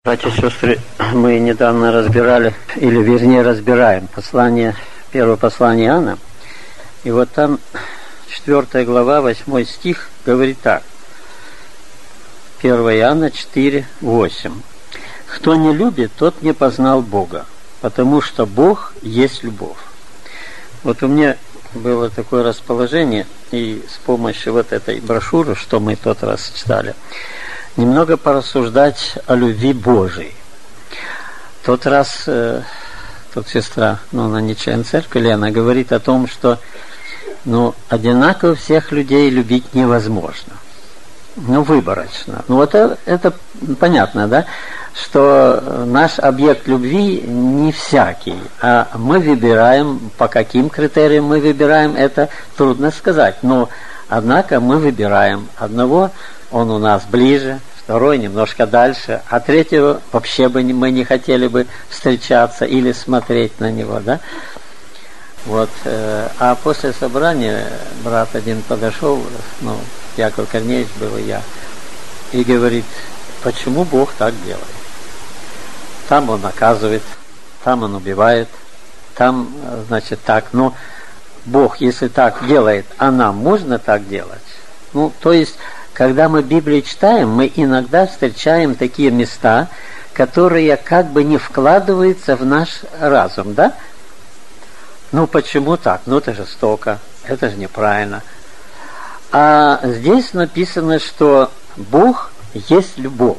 Братья и сестры, мы недавно разбираем первое послание Иоанна. И вот там 4 глава, 8 стих говорит так. 1 Иоанна 4, 8. «Кто не любит, тот не познал Бога, потому что Бог есть любовь». Вот у меня было такое расположение, и с помощью вот этой брошюры, что мы в тот раз читали, немного порассуждать о любви Божией. В тот раз тут сестра, она не член церкви, она говорит о том, что одинаково всех людей любить невозможно. Выборочно. Вот это понятно, да? Что наш объект любви не всякий, а мы выбираем, по каким критериям мы выбираем, это трудно сказать. Но, однако, мы выбираем одного. Он у нас ближе, второй немножко дальше, а третьего вообще бы мы не хотели бы встречаться или смотреть на него, да? Вот. А после собрания брат один подошел, Яков Корнеевич был и я, и говорит, почему Бог так делает? Там Он наказывает, там Он убивает, там, значит, так. Но Бог, если так делает, а нам можно так делать? То есть, когда мы Библию читаем, мы иногда встречаем такие места, которые как бы не вкладываются в наш разум, да? Почему так? Это жестоко, это же неправильно. А здесь написано, что Бог есть любовь.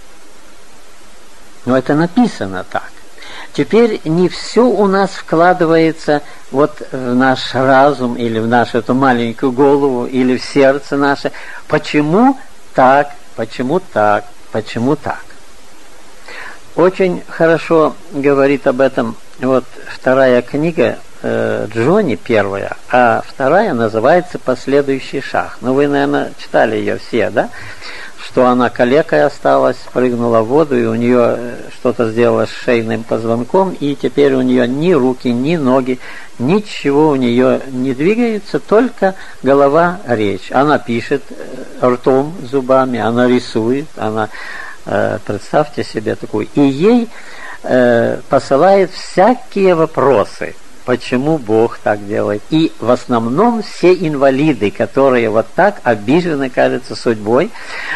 Это написано так. Теперь не все у нас вкладывается в наш разум или в нашу эту маленькую голову или в сердце наше. Почему так? Почему так? Почему так? Очень хорошо говорит об этом вторая книга Джонни, первая, а вторая называется «Последующий шаг». Вы, наверное, читали ее все, да? Что она калекой осталась, прыгнула в воду, и у нее что-то сделалось с шейным позвонком, и теперь у нее ни руки, ни ноги, ничего у нее не двигается, только голова, речь. Она пишет ртом, зубами, она рисует, она, представьте себе такую, и ей посылает всякие вопросы. Почему Бог так делает? И в основном все инвалиды, которые так обижены, кажется, судьбой,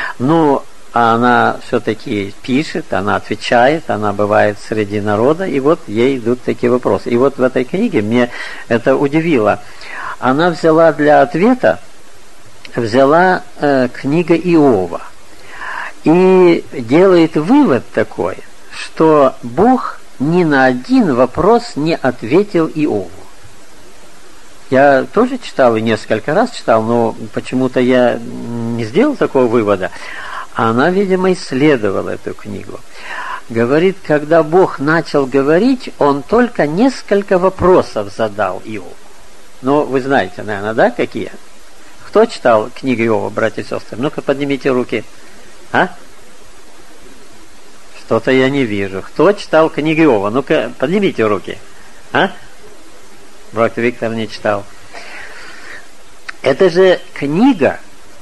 она все-таки пишет, она отвечает, она бывает среди народа, и ей идут такие вопросы. И в этой книге мне это удивило. Она взяла для ответа, книга Иова. И делает вывод такой, что Бог ни на один вопрос не ответил Иову. Я тоже читал, и несколько раз читал, но почему-то я не сделал такого вывода. Она, видимо, исследовала эту книгу. Говорит, когда Бог начал говорить, Он только несколько вопросов задал Иову. Вы знаете, наверное, да, какие? Кто читал книгу Иова, братья и сестры? Ну-ка, поднимите руки. Что-то я не вижу. Кто читал книгу Иова? Ну-ка, поднимите руки. Брат Виктор не читал. Это же книга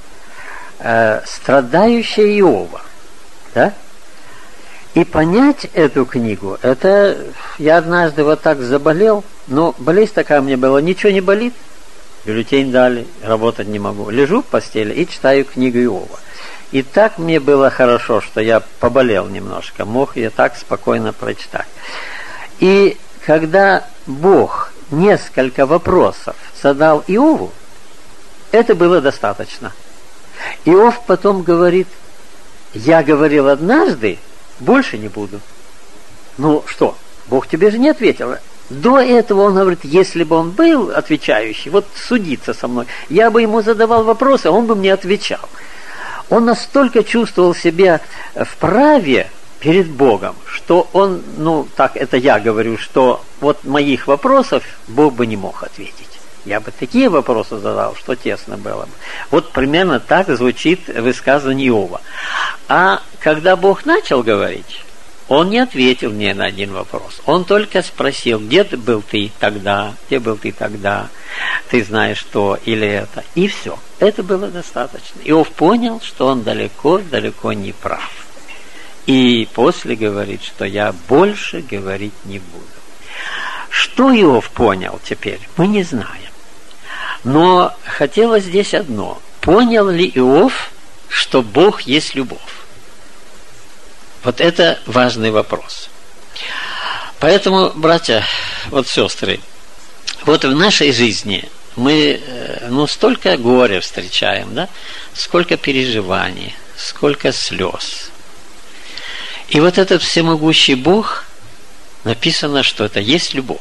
страдающая Иова. Да? И понять эту книгу, это я однажды так заболел, болезнь такая у меня была, ничего не болит, бюллетень дали, работать не могу. Лежу в постели и читаю книгу Иова. И так мне было хорошо, что я поболел немножко, мог я так спокойно прочитать. И когда Бог несколько вопросов задал Иову, это было достаточно. Иов потом говорит, я говорил однажды, больше не буду. Что, Бог тебе же не ответил. До этого он говорит, если бы он был отвечающий, судиться со мной, я бы ему задавал вопросы, а он бы мне отвечал. Он настолько чувствовал себя вправе перед Богом, что он, так это я говорю, что моих вопросов Бог бы не мог ответить. Я бы такие вопросы задал, что тесно было бы. Примерно так звучит высказывание Иова. А когда Бог начал говорить, Он не ответил мне на один вопрос. Он только спросил, где был ты тогда, где был ты тогда, ты знаешь что или это. И все. Это было достаточно. Иов понял, что он далеко не прав. И после говорит, что я больше говорить не буду. Что Иов понял теперь, мы не знаем. Но хотелось здесь одно. Понял ли Иов, что Бог есть любовь? Вот это важный вопрос. Поэтому, братья, вот сестры, вот в нашей жизни мы столько горя встречаем, да? Сколько переживаний, сколько слез. И вот этот всемогущий Бог, написано, что это есть любовь.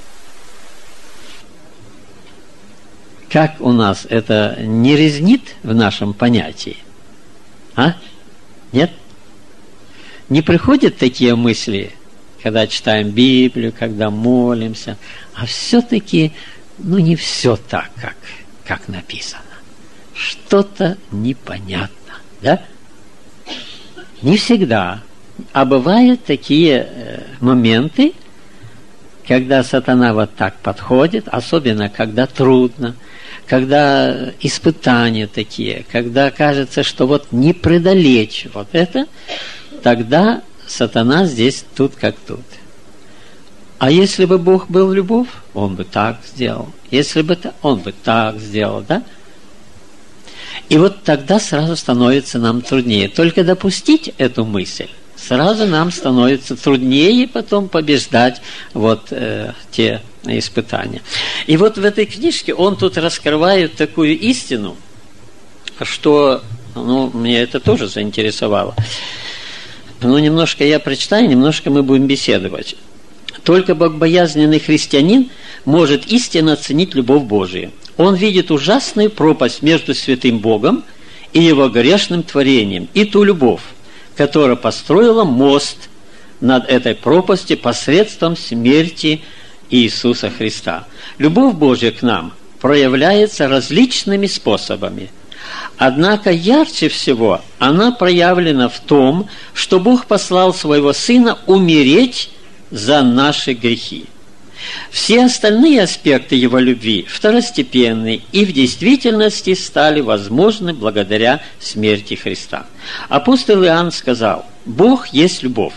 Как у нас это не резнит в нашем понятии? А? Нет? Не приходят такие мысли, когда читаем Библию, когда молимся, а все-таки, не все так, как написано. Что-то непонятно, да? Не всегда. А бывают такие моменты, когда сатана вот так подходит, особенно когда трудно, когда испытания такие, когда кажется, что вот не преодолеть вот это, тогда сатана здесь тут как тут. А если бы Бог был любовь, Он бы так сделал. Если бы Он бы так сделал, да? И вот тогда сразу становится нам труднее. Только допустить эту мысль, сразу нам становится труднее потом побеждать те испытания. И вот в этой книжке он тут раскрывает такую истину, что, меня это тоже заинтересовало. Немножко я прочитаю, немножко мы будем беседовать. Только богобоязненный христианин может истинно оценить любовь Божию. Он видит ужасную пропасть между святым Богом и его грешным творением, и ту любовь, которая построила мост над этой пропастью посредством смерти Иисуса Христа. Любовь Божья к нам проявляется различными способами. Однако ярче всего она проявлена в том, что Бог послал Своего Сына умереть за наши грехи. Все остальные аспекты Его любви второстепенны и в действительности стали возможны благодаря смерти Христа. Апостол Иоанн сказал: «Бог есть любовь».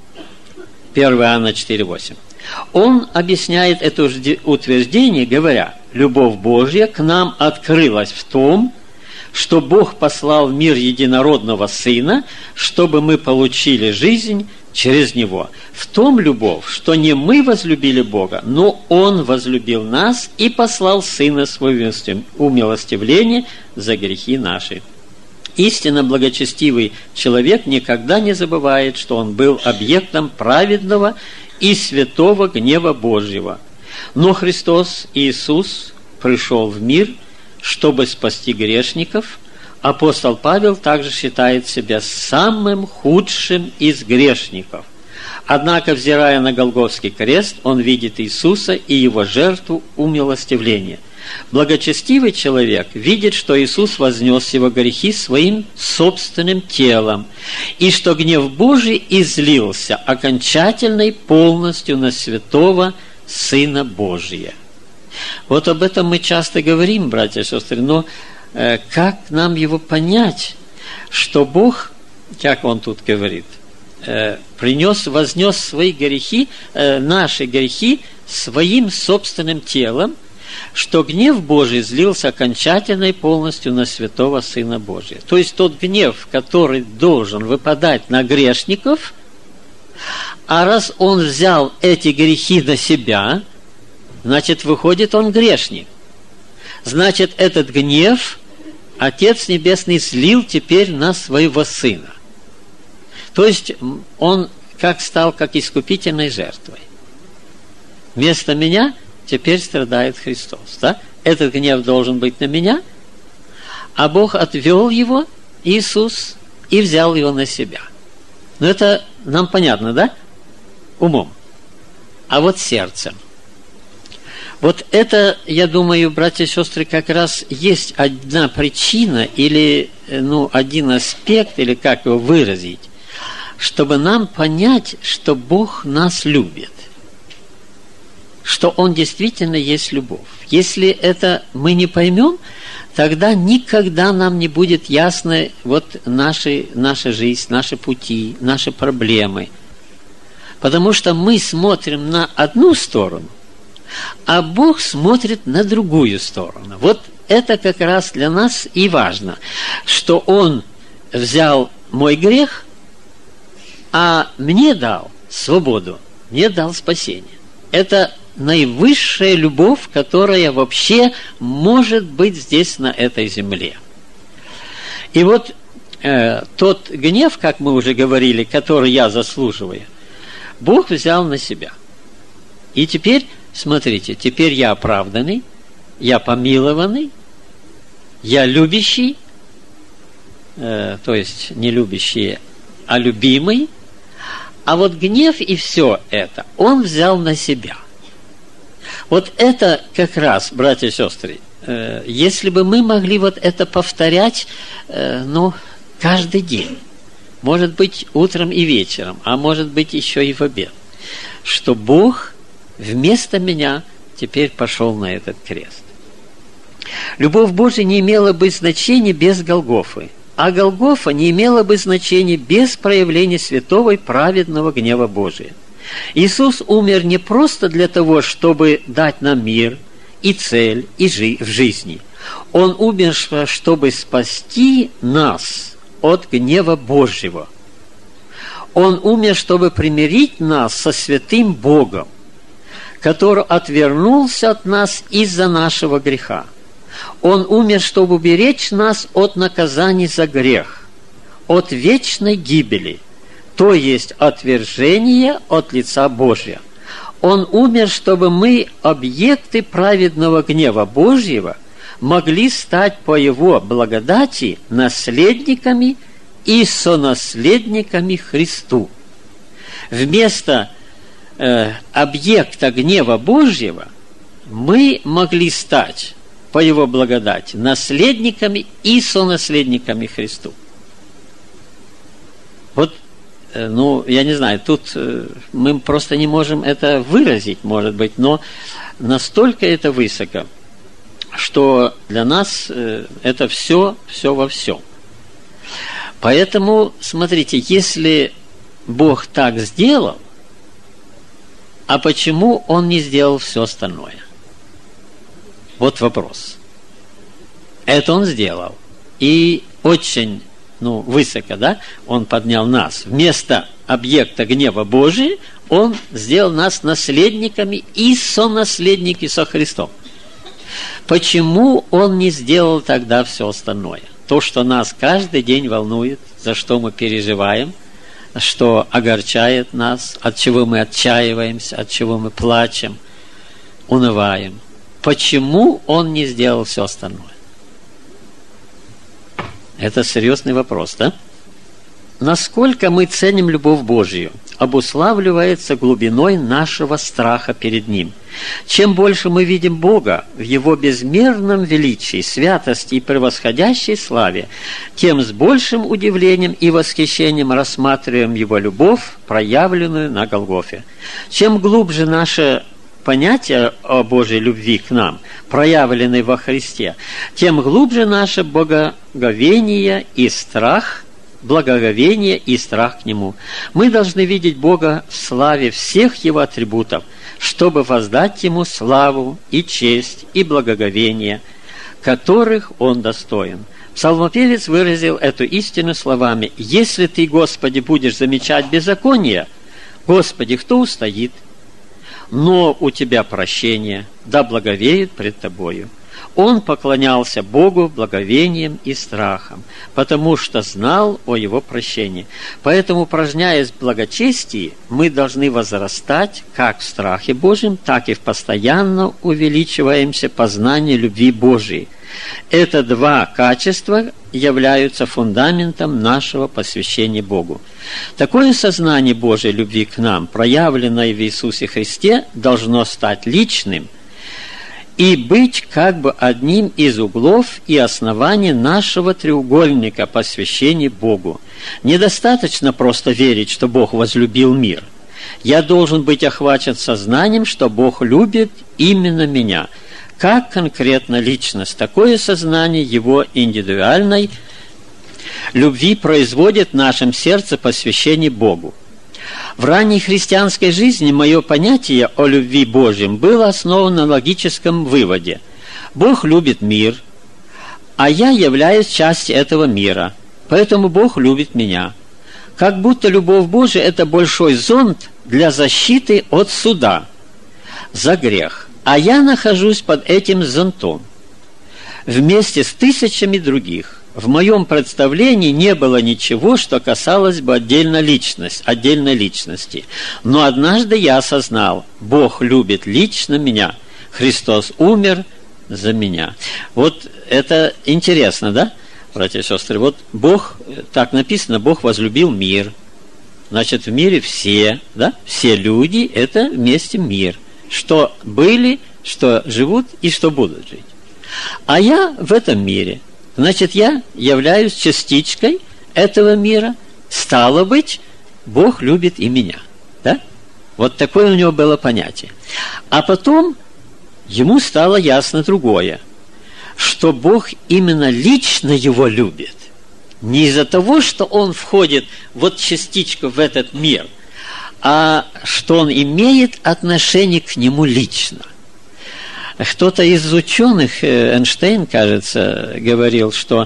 1 Иоанна 4,8. Он объясняет это утверждение, говоря: «Любовь Божья к нам открылась в том, что Бог послал в мир единородного Сына, чтобы мы получили жизнь через Него. В том любовь, что не мы возлюбили Бога, но Он возлюбил нас и послал Сына Своего умилостивления за грехи наши». Истинно благочестивый человек никогда не забывает, что он был объектом праведного и святого гнева Божьего. Но Христос Иисус пришел в мир, чтобы спасти грешников. Апостол Павел также считает себя самым худшим из грешников. Однако, взирая на Голгофский крест, он видит Иисуса и Его жертву умилостивления. Благочестивый человек видит, что Иисус вознес его грехи своим собственным телом, и что гнев Божий излился окончательно и полностью на святого Сына Божия. Вот об этом мы часто говорим, братья и сестры, но как нам его понять, что Бог, как он тут говорит, вознес свои грехи, наши грехи своим собственным телом, что гнев Божий излился окончательно и полностью на святого Сына Божия. То есть тот гнев, который должен выпадать на грешников, а раз он взял эти грехи на себя, значит, выходит, он грешник. Значит, этот гнев Отец Небесный слил теперь на своего Сына. То есть он стал как искупительной жертвой. Вместо меня теперь страдает Христос. Да? Этот гнев должен быть на меня, а Бог отвел его, Иисус, и взял его на себя. Но это нам понятно, да? Умом. А вот сердцем. Вот это, я думаю, братья и сестры, как раз есть одна причина или один аспект, или как его выразить, чтобы нам понять, что Бог нас любит. что Он действительно есть любовь. Если это мы не поймем, тогда никогда нам не будет ясно вот наша жизнь, наши пути, наши проблемы. Потому что мы смотрим на одну сторону, а Бог смотрит на другую сторону. Вот это как раз для нас и важно, что Он взял мой грех, а мне дал свободу, мне дал спасение. Это наивысшая любовь, которая вообще может быть здесь, на этой земле. И вот тот гнев, как мы уже говорили, который я заслуживаю, Бог взял на себя. И теперь, смотрите, теперь я оправданный, я помилованный, я любящий, то есть не любящий, а любимый. А вот гнев и все это Он взял на себя. Вот это как раз, братья и сестры, если бы мы могли вот это повторять, каждый день, может быть, утром и вечером, а может быть, еще и в обед, что Бог вместо меня теперь пошел на этот крест. Любовь Божия не имела бы значения без Голгофы, а Голгофа не имела бы значения без проявления святого и праведного гнева Божия. Иисус умер не просто для того, чтобы дать нам мир и цель в жизни. Он умер, чтобы спасти нас от гнева Божьего. Он умер, чтобы примирить нас со святым Богом, который отвернулся от нас из-за нашего греха. Он умер, чтобы уберечь нас от наказаний за грех, от вечной гибели, то есть отвержения от лица Божия. Он умер, чтобы мы, объекты праведного гнева Божьего, могли стать по Его благодати наследниками и сонаследниками Христу. Вместо объекта гнева Божьего мы могли стать по Его благодати наследниками и сонаследниками Христу. Вот, я не знаю, тут мы просто не можем это выразить, может быть, но настолько это высоко, что для нас это все во всем. Поэтому, смотрите, если Бог так сделал, а почему Он не сделал все остальное? Вот вопрос. Это Он сделал. И очень, высоко, да, Он поднял нас. Вместо объекта гнева Божия Он сделал нас наследниками и сонаследники со Христом. Почему Он не сделал тогда все остальное? То, что нас каждый день волнует, за что мы переживаем, что огорчает нас, от чего мы отчаиваемся, от чего мы плачем, унываем. Почему Он не сделал все остальное? Это серьезный вопрос, да? Насколько мы ценим любовь Божию, обуславливается глубиной нашего страха перед Ним. Чем больше мы видим Бога в Его безмерном величии, святости и превосходящей славе, тем с большим удивлением и восхищением рассматриваем Его любовь, проявленную на Голгофе. Чем глубже наше понятие о Божьей любви к нам, проявленной во Христе, тем глубже наше благоговение и страх к Нему. Мы должны видеть Бога в славе всех Его атрибутов, чтобы воздать Ему славу и честь и благоговение, которых Он достоин. Псалмопевец выразил эту истину словами: «Если Ты, Господи, будешь замечать беззаконие, Господи, кто устоит? Но у Тебя прощение, да благовеет пред Тобою». Он поклонялся Богу благовением и страхом, потому что знал о Его прощении. Поэтому, упражняясь в благочестии, мы должны возрастать как в страхе Божьем, так и в постоянно увеличиваемся познании любви Божией. Это два качества являются фундаментом нашего посвящения Богу. Такое сознание Божьей любви к нам, проявленное в Иисусе Христе, должно стать личным и быть как бы одним из углов и оснований нашего треугольника посвящения Богу. Недостаточно просто верить, что Бог возлюбил мир. Я должен быть охвачен сознанием, что Бог любит именно меня. Как конкретно личность, такое сознание Его индивидуальной любви производит в нашем сердце посвящение Богу. В ранней христианской жизни мое понятие о любви Божьем было основано на логическом выводе. Бог любит мир, а я являюсь частью этого мира, поэтому Бог любит меня. Как будто любовь Божия – это большой зонт для защиты от суда за грех, а я нахожусь под этим зонтом вместе с тысячами других. В моем представлении не было ничего, что касалось бы отдельной личности. Но однажды я осознал, Бог любит лично меня. Христос умер за меня. Вот это интересно, да, братья и сестры? Вот Бог, так написано, Бог возлюбил мир. Значит, в мире все, да, все люди – это вместе мир. Что были, что живут и что будут жить. А я в этом мире. Значит, я являюсь частичкой этого мира. Стало быть, Бог любит и меня. Да? Вот такое у него было понятие. А потом ему стало ясно другое, что Бог именно лично его любит. Не из-за того, что он входит вот частичку в этот мир, а что он имеет отношение к нему лично. Кто-то из ученых, Эйнштейн, кажется, говорил, что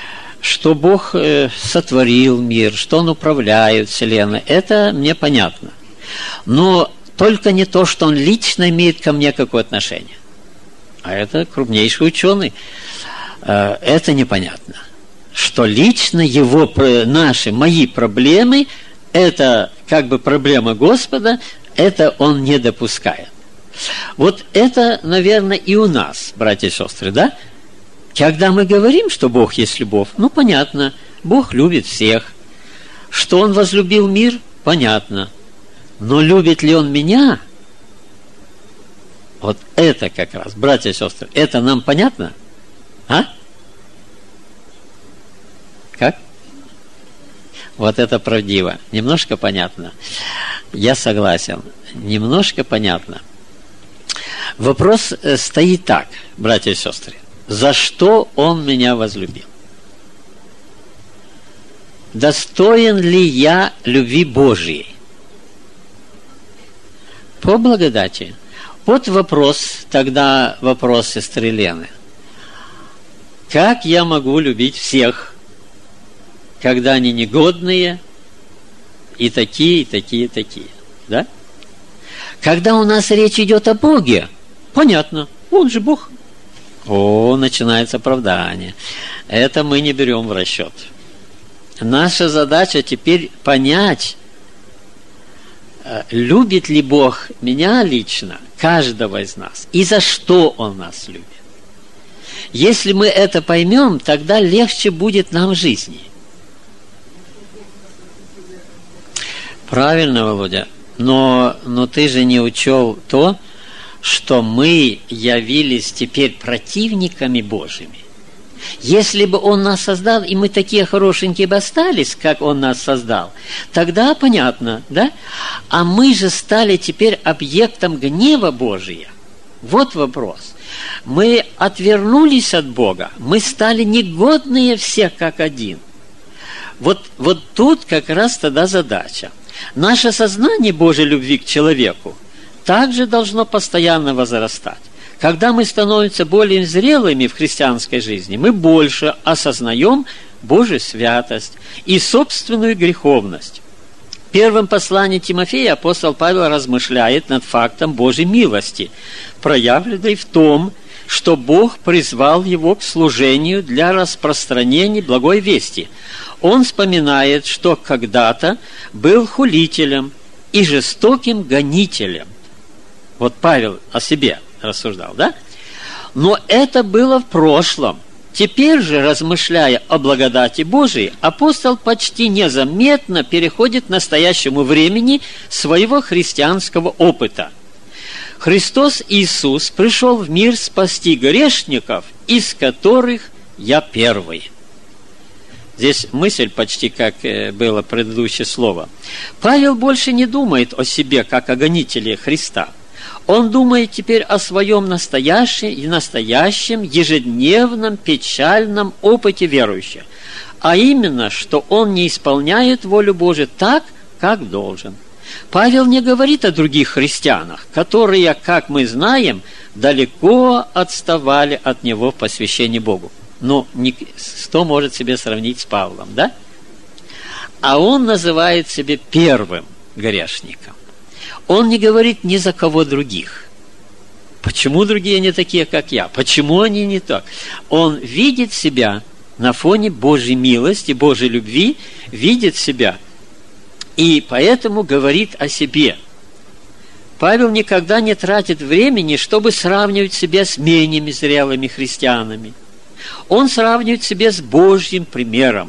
Бог сотворил мир, что Он управляет Вселенной. Это мне понятно. Но только не то, что Он лично имеет ко мне какое отношение. А это крупнейший ученый. Это непонятно. Что лично его, мои проблемы, это как бы проблема Господа, это Он не допускает. Вот это, наверное, и у нас, братья и сестры, да? Когда мы говорим, что Бог есть любовь, ну, понятно, Бог любит всех. Что Он возлюбил мир, понятно. Но любит ли Он меня? Вот это как раз, братья и сестры, это нам понятно? А? Как? Вот это правдиво. Немножко понятно. Я согласен. Немножко понятно. Вопрос стоит так, братья и сестры. За что Он меня возлюбил? Достоин ли я любви Божьей? По благодати. Вот вопрос, тогда вопрос сестры Лены. Как я могу любить всех, когда они негодные, и такие, и такие, и такие? Да? Когда у нас речь идет о Боге, понятно, Он же Бог. Начинается оправдание. Это мы не берем в расчет. Наша задача теперь понять, любит ли Бог меня лично, каждого из нас, и за что Он нас любит. Если мы это поймем, тогда легче будет нам в жизни. Правильно, Володя. Но ты же не учел то, что мы явились теперь противниками Божьими. Если бы Он нас создал, и мы такие хорошенькие бы остались, как Он нас создал, тогда понятно, да? А мы же стали теперь объектом гнева Божия. Вот вопрос. Мы отвернулись от Бога, мы стали негодные все как один. Вот тут как раз тогда задача. Наше сознание Божьей любви к человеку также должно постоянно возрастать. Когда мы становимся более зрелыми в христианской жизни, мы больше осознаем Божью святость и собственную греховность. В первом послании Тимофея апостол Павел размышляет над фактом Божьей милости, проявленной в том, что Бог призвал его к служению для распространения благой вести. Он вспоминает, что когда-то был хулителем и жестоким гонителем. Вот Павел о себе рассуждал, да? Но это было в прошлом. Теперь же, размышляя о благодати Божией, апостол почти незаметно переходит к настоящему времени своего христианского опыта. Христос Иисус пришел в мир спасти грешников, из которых я первый. Здесь мысль почти как было предыдущее слово. Павел больше не думает о себе, как о гонителе Христа. Он думает теперь о своем настоящем, ежедневном, печальном опыте верующего. А именно, что он не исполняет волю Божию так, как должен. Павел не говорит о других христианах, которые, как мы знаем, далеко отставали от него в посвящении Богу. Ну, кто может себе сравнить с Павлом, да? А он называет себя первым грешником. Он не говорит ни за кого других. Почему другие не такие, как я? Почему они не так? Он видит себя на фоне Божьей милости, Божьей любви, видит себя и поэтому говорит о себе. Павел никогда не тратит времени, чтобы сравнивать себя с менее зрелыми христианами. Он сравнивает себя с Божьим примером.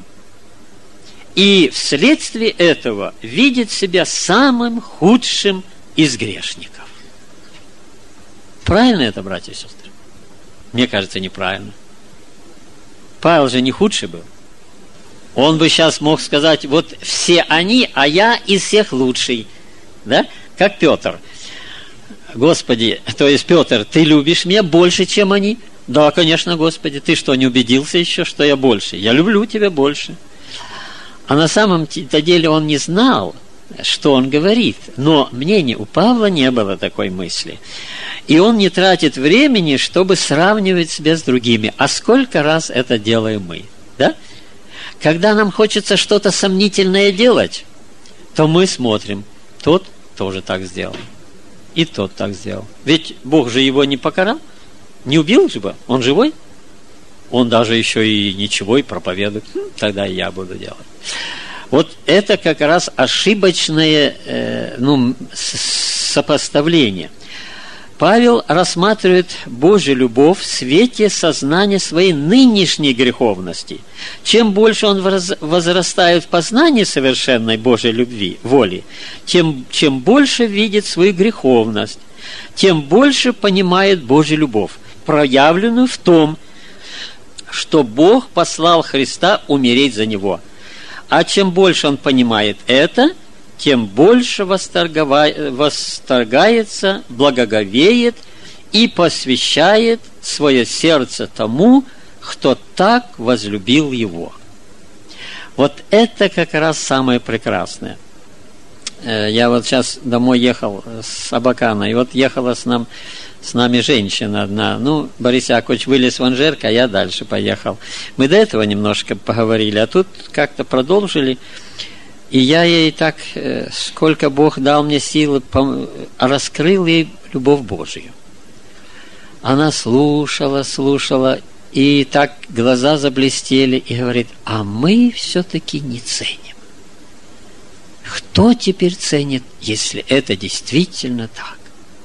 И вследствие этого видит себя самым худшим из грешников. Правильно это, братья и сестры? Мне кажется, неправильно. Павел же не худший был. Он бы сейчас мог сказать, вот все они, а я из всех лучший. Да? Как Петр. Господи, то есть, Петр, ты любишь меня больше, чем они? Да, конечно, Господи. Ты что, не убедился еще, что я больше? Я люблю тебя больше. А на самом-то деле он не знал, что он говорит. Но мнение у Павла не было такой мысли. И он не тратит времени, чтобы сравнивать себя с другими. А сколько раз это делаем мы? Да? Когда нам хочется что-то сомнительное делать, то мы смотрим. Тот тоже так сделал. И тот так сделал. Ведь Бог же его не покарал. Не убил же бы. Он живой. Он даже еще и ничего и проповедует. Тогда и я буду делать. Вот это как раз ошибочное сопоставление. Павел рассматривает Божью любовь в свете сознания своей нынешней греховности. Чем больше он возрастает в познании совершенной Божьей любви, воли, чем больше видит свою греховность, тем больше понимает Божью любовь, проявленную в том, что Бог послал Христа умереть за него. А чем больше он понимает это, тем больше восторгается, благоговеет и посвящает свое сердце тому, кто так возлюбил его. Вот это как раз самое прекрасное. Я вот сейчас домой ехал с Абакана, и вот ехала с нами женщина одна. Ну, Борис Яковлевич вылез в Анжерка, а я дальше поехал. Мы до этого немножко поговорили, а тут как-то продолжили. И я ей так, сколько Бог дал мне силы, раскрыл ей любовь Божию. Она слушала, и так глаза заблестели, и говорит, а мы все-таки не ценим. Кто теперь ценит, если это действительно так?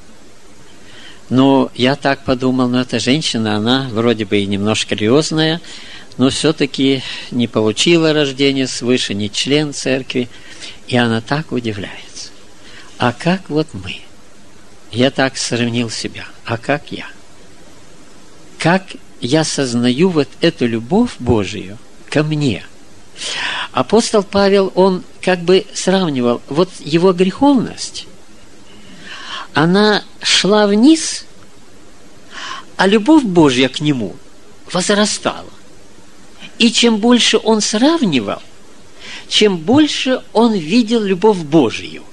Но я так подумал, эта женщина, она вроде бы и немножко религиозная, но все-таки не получила рождение свыше, не член церкви, и она так удивляется. А как вот мы? Я так сравнил себя. А как я? Как я сознаю вот эту любовь Божию ко мне? Апостол Павел, он как бы сравнивал, вот его греховность, она шла вниз, а любовь Божья к нему возрастала. И чем больше он сравнивал, чем больше он видел любовь Божию.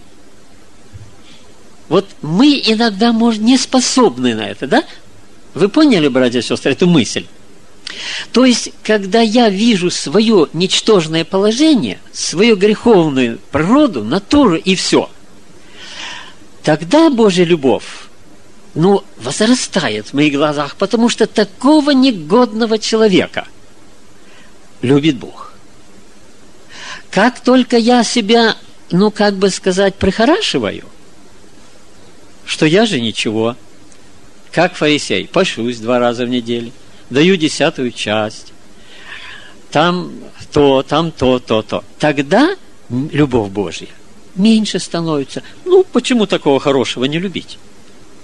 Вот мы иногда, может, не способны на это, да? Вы поняли, братья и сестры, эту мысль? То есть, когда я вижу свое ничтожное положение, свою греховную природу, натуру и все, тогда Божья любовь, возрастает в моих глазах, потому что такого негодного человека любит Бог. Как только я себя, прихорашиваю, что я же ничего, как фарисей, пошусь 2 раза в неделю, даю 10-ю часть, там то. Тогда любовь Божья меньше становится. Почему такого хорошего не любить?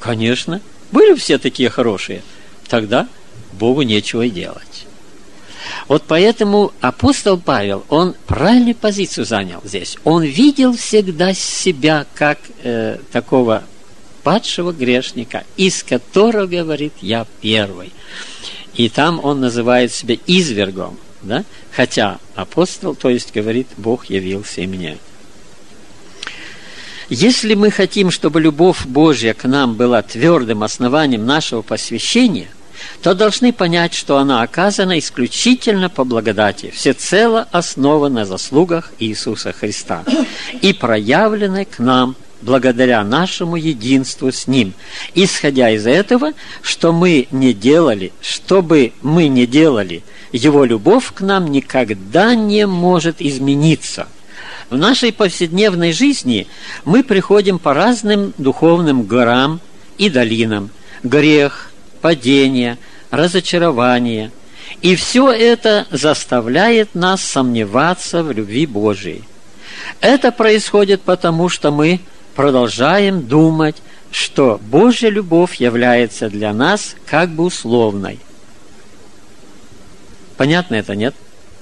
Конечно, были все такие хорошие. Тогда Богу нечего и делать. Вот поэтому апостол Павел, он правильную позицию занял здесь. Он видел всегда себя как такого падшего грешника, из которого говорит «я первый». И там он называет себя извергом, да? Хотя апостол, то есть говорит «Бог явился и мне». Если мы хотим, чтобы любовь Божья к нам была твердым основанием нашего посвящения, то должны понять, что она оказана исключительно по благодати, всецело основана на заслугах Иисуса Христа и проявлена к нам благодаря нашему единству с Ним, исходя из этого, что бы мы ни делали, Его любовь к нам никогда не может измениться. В нашей повседневной жизни мы приходим по разным духовным горам и долинам: грех, падение, разочарование. И все это заставляет нас сомневаться в любви Божией. Это происходит потому, что мы продолжаем думать, что Божья любовь является для нас как бы условной. Понятно это, нет?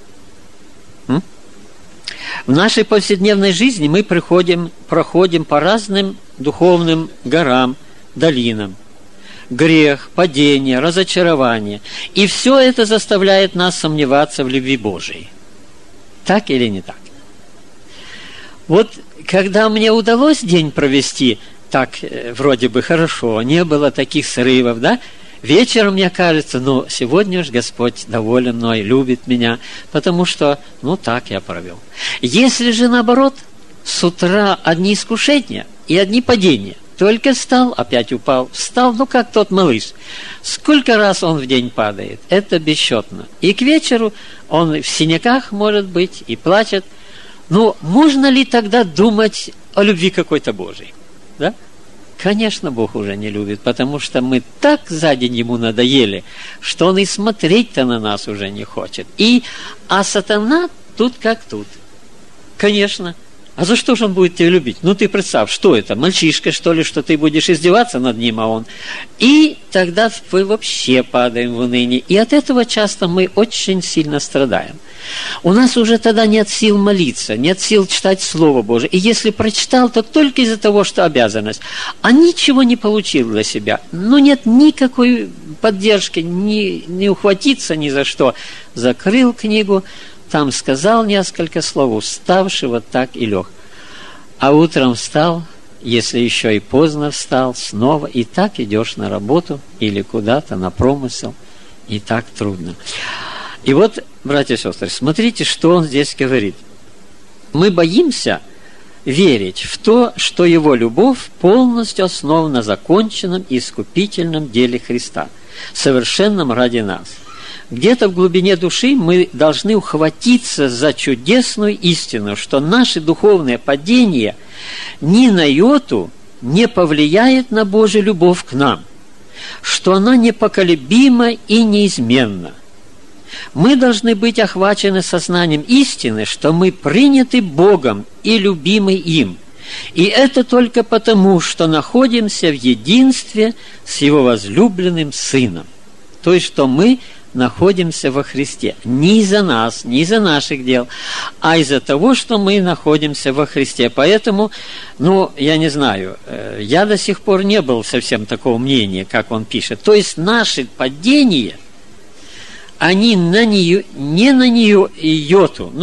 В нашей повседневной жизни мы проходим по разным духовным горам, долинам. Грех, падение, разочарование. И все это заставляет нас сомневаться в любви Божией. Так или не так? Вот когда мне удалось день провести так вроде бы хорошо, не было таких срывов, да? Вечером мне кажется, сегодня же Господь доволен мной, любит меня, потому что, так я провел. Если же наоборот, с утра одни искушения и одни падения, только встал, опять упал, встал, как тот малыш. Сколько раз он в день падает? Это бесчетно. И к вечеру он в синяках, может быть, и плачет. Можно ли тогда думать о любви какой-то Божией? Да? Конечно, Бог уже не любит, потому что мы так за день Ему надоели, что Он и смотреть-то на нас уже не хочет. А сатана тут как тут. Конечно. А за что же он будет тебя любить? Ты представь, что это? Мальчишка, что ли, что ты будешь издеваться над ним, а он? И тогда мы вообще падаем в уныние. И от этого часто мы очень сильно страдаем. У нас уже тогда нет сил молиться, нет сил читать Слово Божие. И если прочитал, то только из-за того, что обязанность. А ничего не получил для себя. Нет никакой поддержки, не ухватиться ни за что. Закрыл книгу, там сказал несколько слов, уставший, вот так и лег. А утром встал, если еще и поздно встал, снова, и так идешь на работу или куда-то, на промысел, и так трудно. И вот, братья и сестры, смотрите, что он здесь говорит. Мы боимся верить в то, что Его любовь полностью основана на законченном и искупительном деле Христа, совершенном ради нас. Где-то в глубине души мы должны ухватиться за чудесную истину, что наше духовное падение ни на йоту не повлияет на Божью любовь к нам, что она непоколебима и неизменна. Мы должны быть охвачены сознанием истины, что мы приняты Богом и любимы им. И это только потому, что находимся в единстве с Его возлюбленным Сыном. То есть, что мы находимся во Христе. Не из-за нас, не из-за наших дел, а из-за того, что мы находимся во Христе. Поэтому, я не знаю, я до сих пор не был совсем такого мнения, как он пишет. То есть, наши падения, они на нее, не на нее йоту,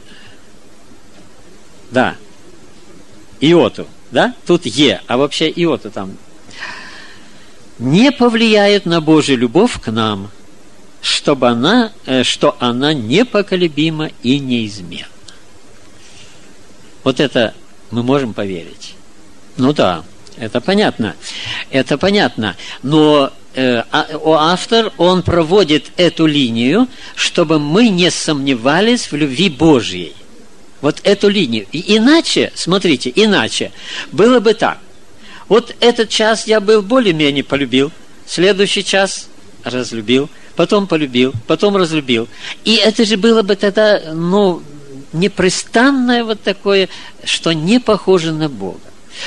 иоту, да? Тут е, а вообще иоту там. Не повлияет на Божью любовь к нам, что она непоколебима и неизменна. Вот это мы можем поверить. Да, это понятно. Это понятно. Но автор, он проводит эту линию, чтобы мы не сомневались в любви Божьей. Вот эту линию. И иначе, смотрите, было бы так. Вот этот час я был более-менее полюбил, следующий час разлюбил, потом полюбил, потом разлюбил. И это же было бы тогда, непрестанное вот такое, что не похоже на Бога.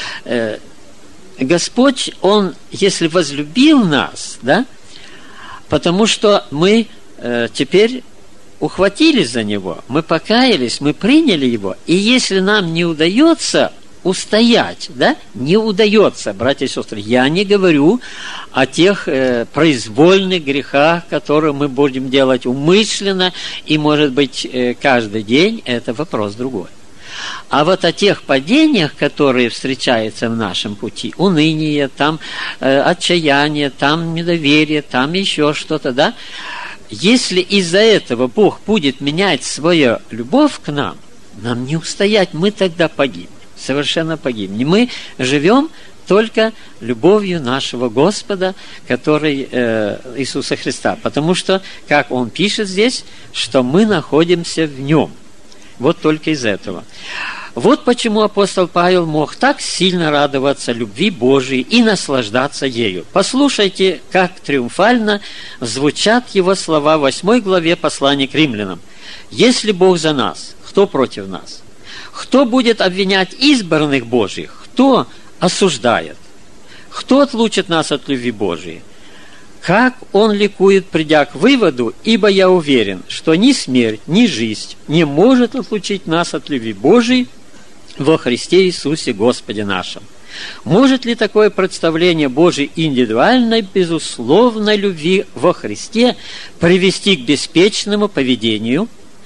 Господь, Он, если возлюбил нас, да, потому что мы теперь ухватились за него, мы покаялись, мы приняли его, и если нам не удается устоять, да, не удается, братья и сестры, я не говорю о тех произвольных грехах, которые мы будем делать умышленно, и, может быть, каждый день, это вопрос другой. А вот о тех падениях, которые встречаются в нашем пути, уныние, там отчаяние, там недоверие, там еще что-то, да, если из-за этого Бог будет менять свою любовь к нам, нам не устоять, мы тогда погибнем. Совершенно погибнем. Мы живем только любовью нашего Господа, который Иисуса Христа. Потому что, как Он пишет здесь, что мы находимся в Нем. Вот только из этого. Вот почему апостол Павел мог так сильно радоваться любви Божией и наслаждаться ею. Послушайте, как триумфально звучат его слова в 8 главе послания к римлянам. «Если Бог за нас, кто против нас? Кто будет обвинять избранных Божьих? Кто осуждает? Кто отлучит нас от любви Божией? Как он ликует, придя к выводу, ибо я уверен, что ни смерть, ни жизнь не может отлучить нас от любви Божией во Христе Иисусе Господе нашем». Может ли такое представление Божьей индивидуальной, безусловной любви во Христе привести к беспечному поведению?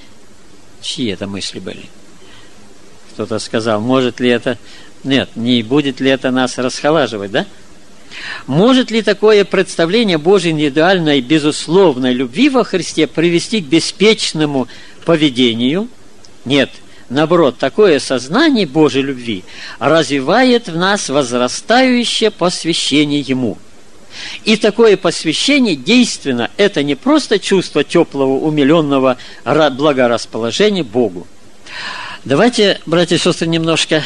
Чьи это мысли были? Кто-то сказал, может ли это... Нет, не будет ли это нас расхолаживать, да? Может ли такое представление Божьей индивидуальной, безусловной любви во Христе привести к беспечному поведению? Нет. Наоборот, такое сознание Божьей любви развивает в нас возрастающее посвящение Ему. И такое посвящение действенно, это не просто чувство теплого, умиленного благорасположения Богу. Давайте, братья и сестры, немножко,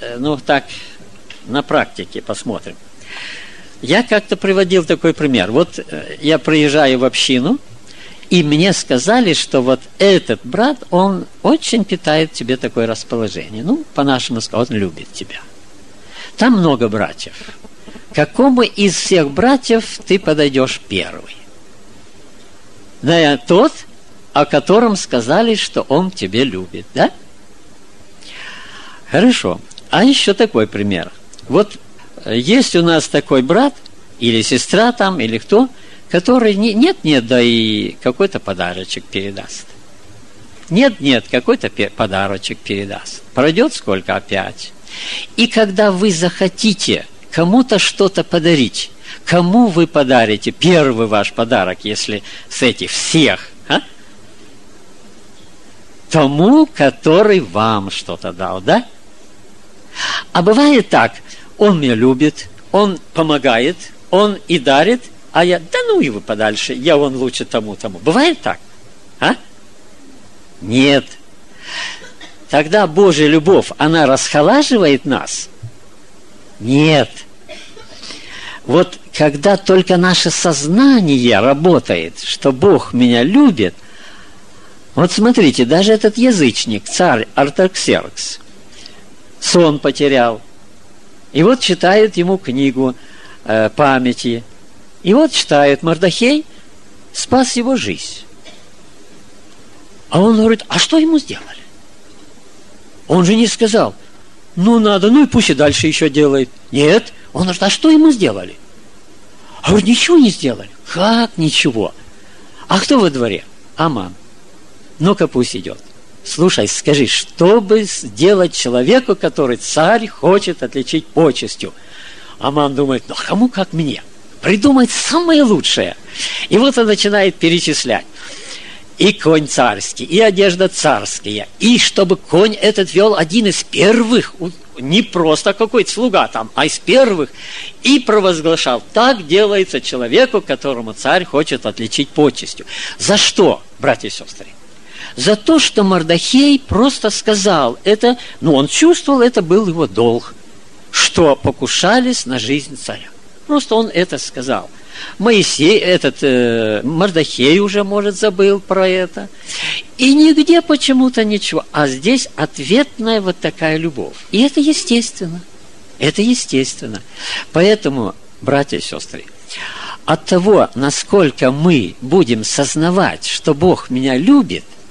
на практике посмотрим. Я как-то приводил такой пример. Вот я приезжаю в общину, и мне сказали, что вот этот брат, он очень питает тебе такое расположение. По-нашему сказать, он любит тебя. Там много братьев. Какому из всех братьев ты подойдешь первый? Наверное, тот, о котором сказали, что он тебя любит, да? Хорошо. А еще такой пример. Вот есть у нас такой брат, или сестра там, или кто, который нет-нет, да и какой-то подарочек передаст. Нет-нет, какой-то подарочек передаст. Пройдет сколько? Опять. И когда вы захотите кому-то что-то подарить, кому вы подарите первый ваш подарок, если с этих всех, тому, который вам что-то дал, да? А бывает так, он меня любит, он помогает, он и дарит, а я, да ну его подальше, я вон лучше тому-тому. Бывает так? Нет. Тогда Божья любовь, она расхолаживает нас? Нет. Вот когда только наше сознание работает, что Бог меня любит, вот смотрите, даже этот язычник, царь Артаксеркс, сон потерял. И вот читает ему книгу памяти. И вот читает, Мордохей спас его жизнь. А он говорит, а что ему сделали? Он же не сказал, надо, и пусть и дальше еще делает. Нет, он говорит, а что ему сделали? А говорит, ничего не сделали. Как ничего? А кто во дворе? Аман. Ну-ка пусть идет. Слушай, скажи, что бы сделать человеку, который царь хочет отличить почестью? Аман думает, кому как мне? Придумать самое лучшее. И вот он начинает перечислять. И конь царский, и одежда царская, и чтобы конь этот вел один из первых, не просто какой-то слуга там, а из первых, и провозглашал, так делается человеку, которому царь хочет отличить почестью. За что, братья и сестры? За то, что Мордохей просто сказал, это, он чувствовал, это был его долг, что покушались на жизнь царя. Просто он это сказал. Мордохей уже, может, забыл про это. И нигде почему-то ничего. А здесь ответная вот такая любовь. И это естественно. Это естественно. Поэтому, братья и сестры, от того, насколько мы будем сознавать, что Бог меня любит,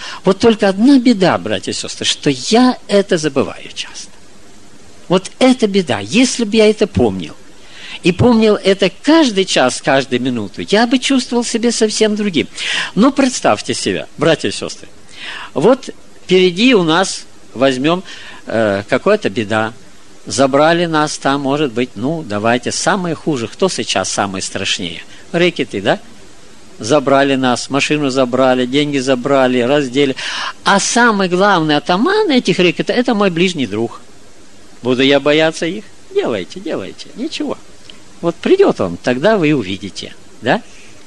Вот только одна беда, братья и сестры, что я это забываю часто. Вот это беда. Если бы я это помнил, и помнил это каждый час, каждую минуту, я бы чувствовал себя совсем другим. Но представьте себя, братья и сестры, вот впереди у нас, возьмем, какая-то беда, забрали нас там, может быть, давайте, самое хуже, кто сейчас самый страшнее? Рэкеты, да? Забрали нас, машину забрали, деньги забрали, раздели. А самый главный атаман этих рэкетов – это мой ближний друг. Буду я бояться их? Делайте, ничего. Вот придет он, тогда вы увидите, да?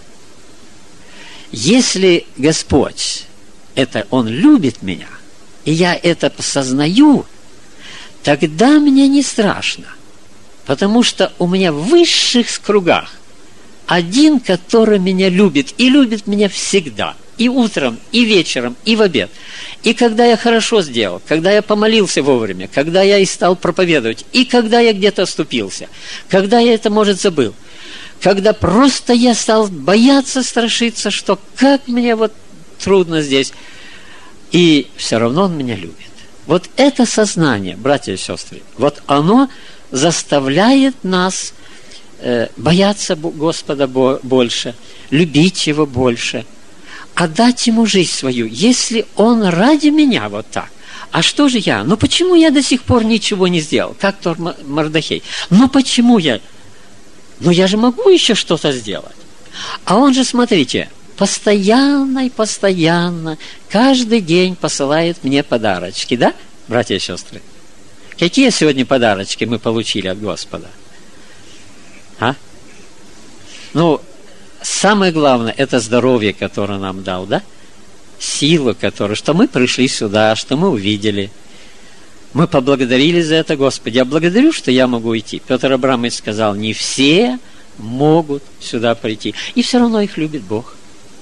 Если Господь, Он любит меня, и я это осознаю, тогда мне не страшно, потому что у меня в высших кругах один, который меня любит, и любит меня всегда, и утром, и вечером, и в обед. И когда я хорошо сделал, когда я помолился вовремя, когда я и стал проповедовать, и когда я где-то оступился, когда я это, может, забыл, когда просто я стал бояться, страшиться, что как мне вот трудно здесь, и все равно Он меня любит. Вот это сознание, братья и сестры, вот оно заставляет нас бояться Господа больше, любить Его больше, отдать Ему жизнь свою, если Он ради меня вот так. А что же я? Почему я до сих пор ничего не сделал? Как тот Мордехей. Почему я? Я же могу еще что-то сделать. А он же, смотрите, постоянно, каждый день посылает мне подарочки, да, братья и сестры? Какие сегодня подарочки мы получили от Господа? Самое главное, это здоровье, которое нам дал, да? Сила, которую, что мы пришли сюда, что мы увидели. Мы поблагодарили за это, Господи. Я благодарю, что я могу идти. Петр Абрамович сказал, не все могут сюда прийти. И все равно их любит Бог.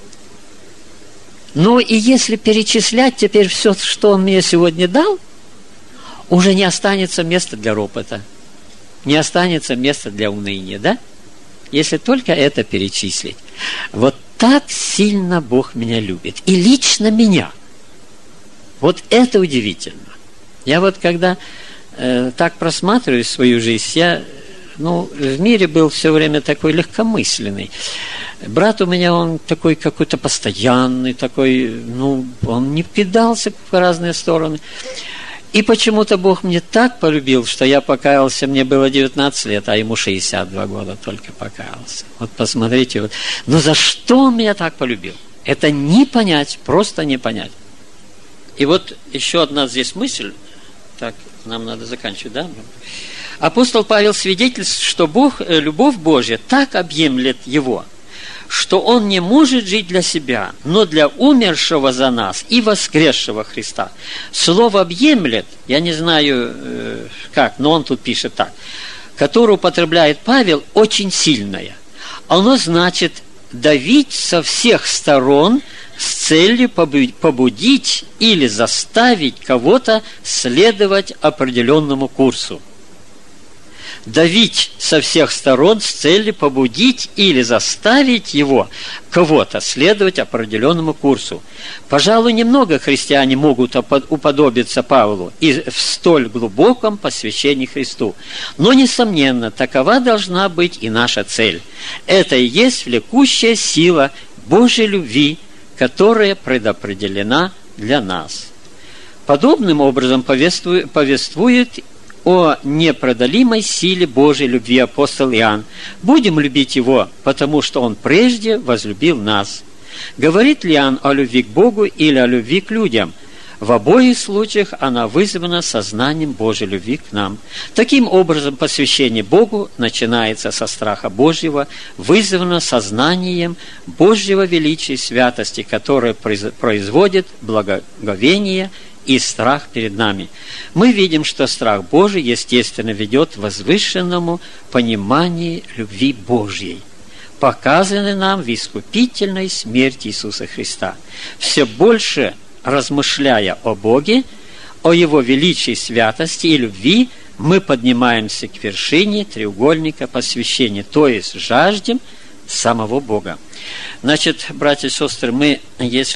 И если перечислять теперь все, что Он мне сегодня дал, уже не останется места для ропота, не останется места для уныния, да? Если только это перечислить. Вот так сильно Бог меня любит. И лично меня. Вот это удивительно. Я вот когда так просматриваю свою жизнь, я в мире был все время такой легкомысленный. Брат у меня, он такой какой-то постоянный, такой, он не кидался в разные стороны. И почему-то Бог мне так полюбил, что я покаялся, мне было 19 лет, а ему 62 года только покаялся. Вот посмотрите, за что Он меня так полюбил? Это не понять, просто не понять. И вот еще одна здесь мысль, так, нам надо заканчивать, да? Апостол Павел свидетельствует, что любовь Божья так объемлет его, что Он не может жить для себя, но для умершего за нас и воскресшего Христа. Слово «объемлет», я не знаю как, но он тут пишет так, которое употребляет Павел, очень сильное. Оно значит давить со всех сторон с целью побудить или заставить кого-то следовать определенному курсу. Давить со всех сторон с целью побудить или заставить кого-то следовать определенному курсу. Пожалуй, немного христиане могут уподобиться Павлу и в столь глубоком посвящении Христу. Но, несомненно, такова должна быть и наша цель. Это и есть влекущая сила Божьей любви, которая предопределена для нас. Подобным образом повествует о непреодолимой силе Божьей любви апостол Иоанн. Будем любить Его, потому что Он прежде возлюбил нас. Говорит ли Иоанн о любви к Богу или о любви к людям? В обоих случаях она вызвана сознанием Божьей любви к нам. Таким образом, посвящение Богу начинается со страха Божьего, вызвано сознанием Божьего величия и святости, которое производит благоговение и страх перед нами. Мы видим, что страх Божий, естественно, ведет к возвышенному пониманию любви Божьей, показанной нам в искупительной смерти Иисуса Христа. Все больше размышляя о Боге, о Его величии, святости и любви, мы поднимаемся к вершине треугольника посвящения, то есть жаждем самого Бога. Значит, братья и сестры, мы, если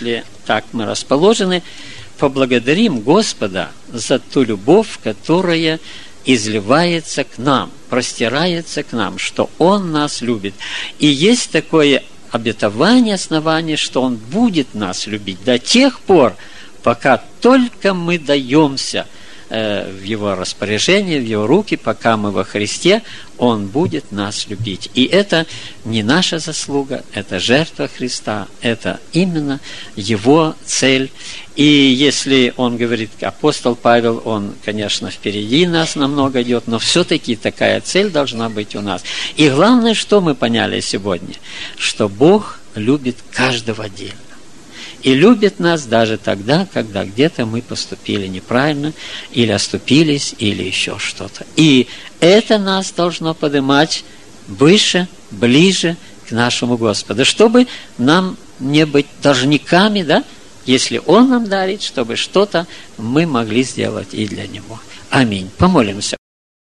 так мы расположены, поблагодарим Господа за ту любовь, которая изливается к нам, простирается к нам, что Он нас любит. И есть такое обетование, основание, что Он будет нас любить до тех пор, пока только мы даемся в Его распоряжение, в Его руки, пока мы во Христе, Он будет нас любить. И это не наша заслуга, это жертва Христа, это именно Его цель. И если он говорит, апостол Павел, он, конечно, впереди нас намного идет, но все-таки такая цель должна быть у нас. И главное, что мы поняли сегодня, что Бог любит каждого отдельно. И любит нас даже тогда, когда где-то мы поступили неправильно, или оступились, или еще что-то. И это нас должно поднимать выше, ближе к нашему Господу, чтобы нам не быть должниками, да, если Он нам дарит, чтобы что-то мы могли сделать и для Него. Аминь. Помолимся.